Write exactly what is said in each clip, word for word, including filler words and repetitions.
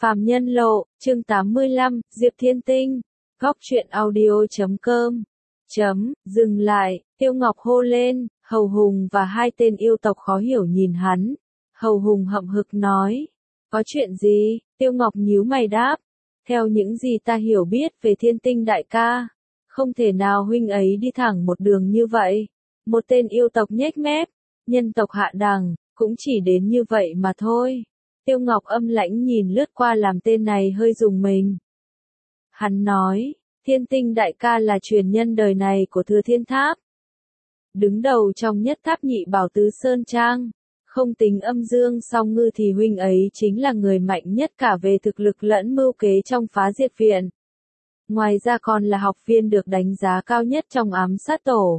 Phàm Nhân Lộ, chương tám mươi lăm, Diệp Thiên Tinh. Góc truyện audio chấm com. Chấm, dừng lại, Tiêu Ngọc hô lên, Hầu Hùng và hai tên yêu tộc khó hiểu nhìn hắn. Hầu Hùng hậm hực nói, có chuyện gì? Tiêu Ngọc nhíu mày đáp, theo những gì ta hiểu biết về Thiên Tinh đại ca, không thể nào huynh ấy đi thẳng một đường như vậy. Một tên yêu tộc nhếch mép, nhân tộc hạ đẳng, cũng chỉ đến như vậy mà thôi. Tiêu Ngọc âm lãnh nhìn lướt qua làm tên này hơi rùng mình. Hắn nói, Thiên Tinh đại ca là truyền nhân đời này của Thừa Thiên Tháp. Đứng đầu trong nhất tháp nhị bảo tứ Sơn Trang, không tính âm dương song ngư thì huynh ấy chính là người mạnh nhất cả về thực lực lẫn mưu kế trong phá diệt viện. Ngoài ra còn là học viên được đánh giá cao nhất trong ám sát tổ.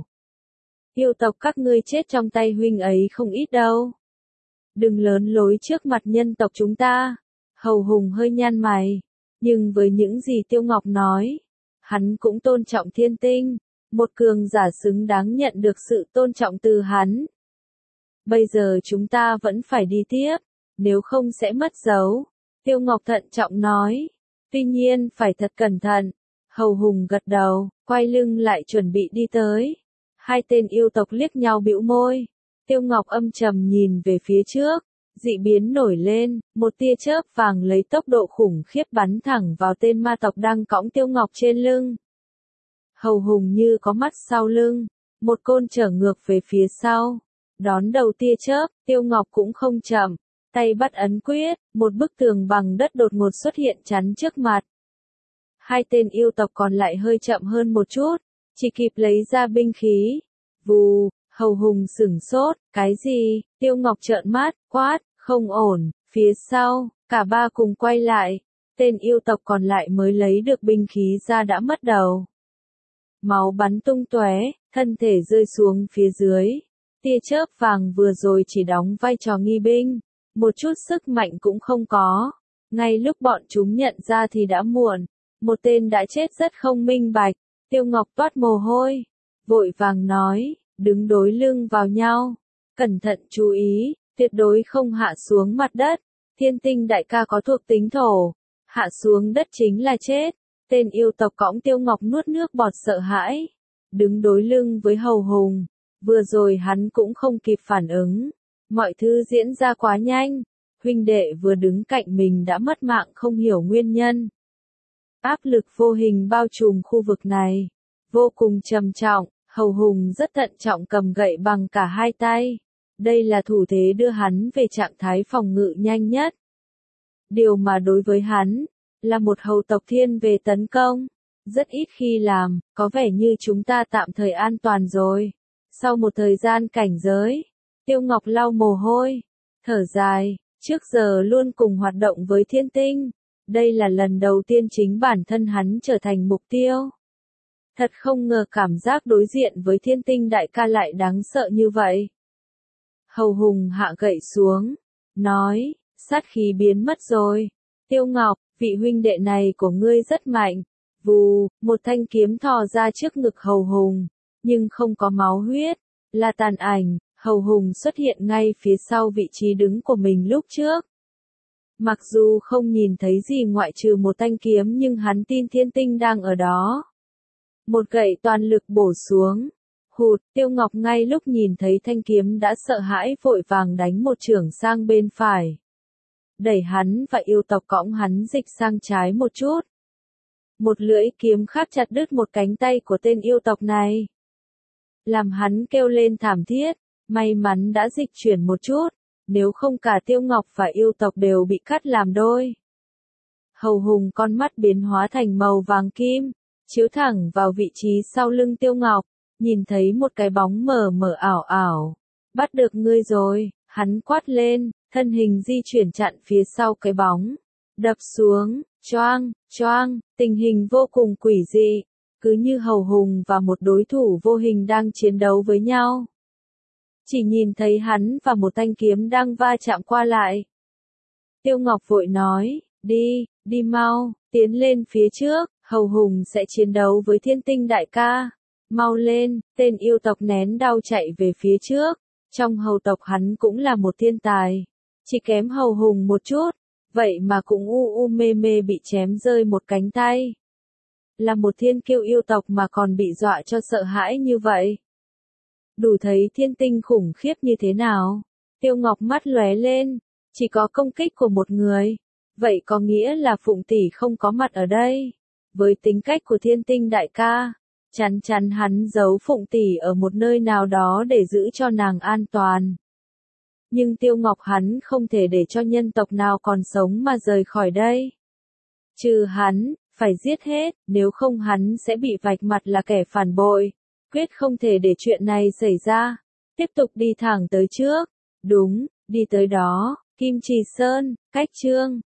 Yêu tộc các ngươi chết trong tay huynh ấy không ít đâu. Đừng lớn lối trước mặt nhân tộc chúng ta. Hầu Hùng hơi nhăn mày. Nhưng với những gì Tiêu Ngọc nói, hắn cũng tôn trọng Thiên Tinh. Một cường giả xứng đáng nhận được sự tôn trọng từ hắn. Bây giờ chúng ta vẫn phải đi tiếp, nếu không sẽ mất dấu. Tiêu Ngọc thận trọng nói. Tuy nhiên phải thật cẩn thận. Hầu Hùng gật đầu, quay lưng lại chuẩn bị đi tới. Hai tên yêu tộc liếc nhau bĩu môi. Tiêu Ngọc âm trầm nhìn về phía trước, dị biến nổi lên, một tia chớp vàng lấy tốc độ khủng khiếp bắn thẳng vào tên ma tộc đang cõng Tiêu Ngọc trên lưng. Hầu Hùng như có mắt sau lưng, một côn trở ngược về phía sau, đón đầu tia chớp, Tiêu Ngọc cũng không chậm, tay bắt ấn quyết, một bức tường bằng đất đột ngột xuất hiện chắn trước mặt. Hai tên yêu tộc còn lại hơi chậm hơn một chút, chỉ kịp lấy ra binh khí. Vù, Hầu Hùng sửng sốt, cái gì? Tiêu Ngọc trợn mắt, quát, không ổn, phía sau, cả ba cùng quay lại, tên yêu tộc còn lại mới lấy được binh khí ra đã mất đầu. Máu bắn tung tóe, thân thể rơi xuống phía dưới, tia chớp vàng vừa rồi chỉ đóng vai trò nghi binh, một chút sức mạnh cũng không có, ngay lúc bọn chúng nhận ra thì đã muộn, một tên đã chết rất không minh bạch, Tiêu Ngọc toát mồ hôi, vội vàng nói. Đứng đối lưng vào nhau, cẩn thận chú ý, tuyệt đối không hạ xuống mặt đất. Thiên Tinh đại ca có thuộc tính thổ, hạ xuống đất chính là chết. Tên yêu tộc cõng Tiêu Ngọc nuốt nước bọt sợ hãi, đứng đối lưng với Hầu Hùng. Vừa rồi hắn cũng không kịp phản ứng, mọi thứ diễn ra quá nhanh, huynh đệ vừa đứng cạnh mình đã mất mạng không hiểu nguyên nhân. Áp lực vô hình bao trùm khu vực này, vô cùng trầm trọng. Hầu Hùng rất thận trọng cầm gậy bằng cả hai tay. Đây là thủ thế đưa hắn về trạng thái phòng ngự nhanh nhất. Điều mà đối với hắn, là một hầu tộc thiên về tấn công. Rất ít khi làm, có vẻ như chúng ta tạm thời an toàn rồi. Sau một thời gian cảnh giới, Tiêu Ngọc lau mồ hôi, thở dài, trước giờ luôn cùng hoạt động với Thiên Tinh. Đây là lần đầu tiên chính bản thân hắn trở thành mục tiêu. Thật không ngờ cảm giác đối diện với Thiên Tinh đại ca lại đáng sợ như vậy. Hầu Hùng hạ gậy xuống, nói, sát khí biến mất rồi. Tiêu Ngọc, vị huynh đệ này của ngươi rất mạnh. Vù, một thanh kiếm thò ra trước ngực Hầu Hùng, nhưng không có máu huyết, là tàn ảnh. Hầu Hùng xuất hiện ngay phía sau vị trí đứng của mình lúc trước. Mặc dù không nhìn thấy gì ngoại trừ một thanh kiếm nhưng hắn tin Thiên Tinh đang ở đó. Một gậy toàn lực bổ xuống. Hụt, Tiêu Ngọc ngay lúc nhìn thấy thanh kiếm đã sợ hãi vội vàng đánh một chưởng sang bên phải. Đẩy hắn và yêu tộc cõng hắn dịch sang trái một chút. Một lưỡi kiếm khác chặt đứt một cánh tay của tên yêu tộc này. Làm hắn kêu lên thảm thiết, may mắn đã dịch chuyển một chút, nếu không cả Tiêu Ngọc và yêu tộc đều bị cắt làm đôi. Hầu Hùng con mắt biến hóa thành màu vàng kim. Chiếu thẳng vào vị trí sau lưng Tiêu Ngọc, nhìn thấy một cái bóng mờ mờ ảo ảo. Bắt được ngươi rồi, hắn quát lên, thân hình di chuyển chặn phía sau cái bóng. Đập xuống, choang, choang, tình hình vô cùng quỷ dị, cứ như Hầu Hùng và một đối thủ vô hình đang chiến đấu với nhau. Chỉ nhìn thấy hắn và một thanh kiếm đang va chạm qua lại. Tiêu Ngọc vội nói, đi, đi mau, tiến lên phía trước. Hầu Hùng sẽ chiến đấu với Thiên Tinh đại ca. Mau lên, tên yêu tộc nén đau chạy về phía trước. Trong hầu tộc hắn cũng là một thiên tài. Chỉ kém Hầu Hùng một chút. vậy mà cũng u u mê mê bị chém rơi một cánh tay. Là một thiên kiêu yêu tộc mà còn bị dọa cho sợ hãi như vậy. Đủ thấy thiên tinh khủng khiếp như thế nào. Tiêu Ngọc mắt lóe lên, chỉ có công kích của một người. Vậy có nghĩa là Phụng tỷ không có mặt ở đây. Với tính cách của thiên tinh đại ca, chắn chắn hắn giấu Phụng tỷ ở một nơi nào đó để giữ cho nàng an toàn. Nhưng Tiêu Ngọc hắn không thể để cho nhân tộc nào còn sống mà rời khỏi đây. Trừ hắn, phải giết hết, nếu không hắn sẽ bị vạch mặt là kẻ phản bội. Quyết không thể để chuyện này xảy ra. Tiếp tục đi thẳng tới trước. Đúng, đi tới đó, Kim Trì Sơn, cách Trương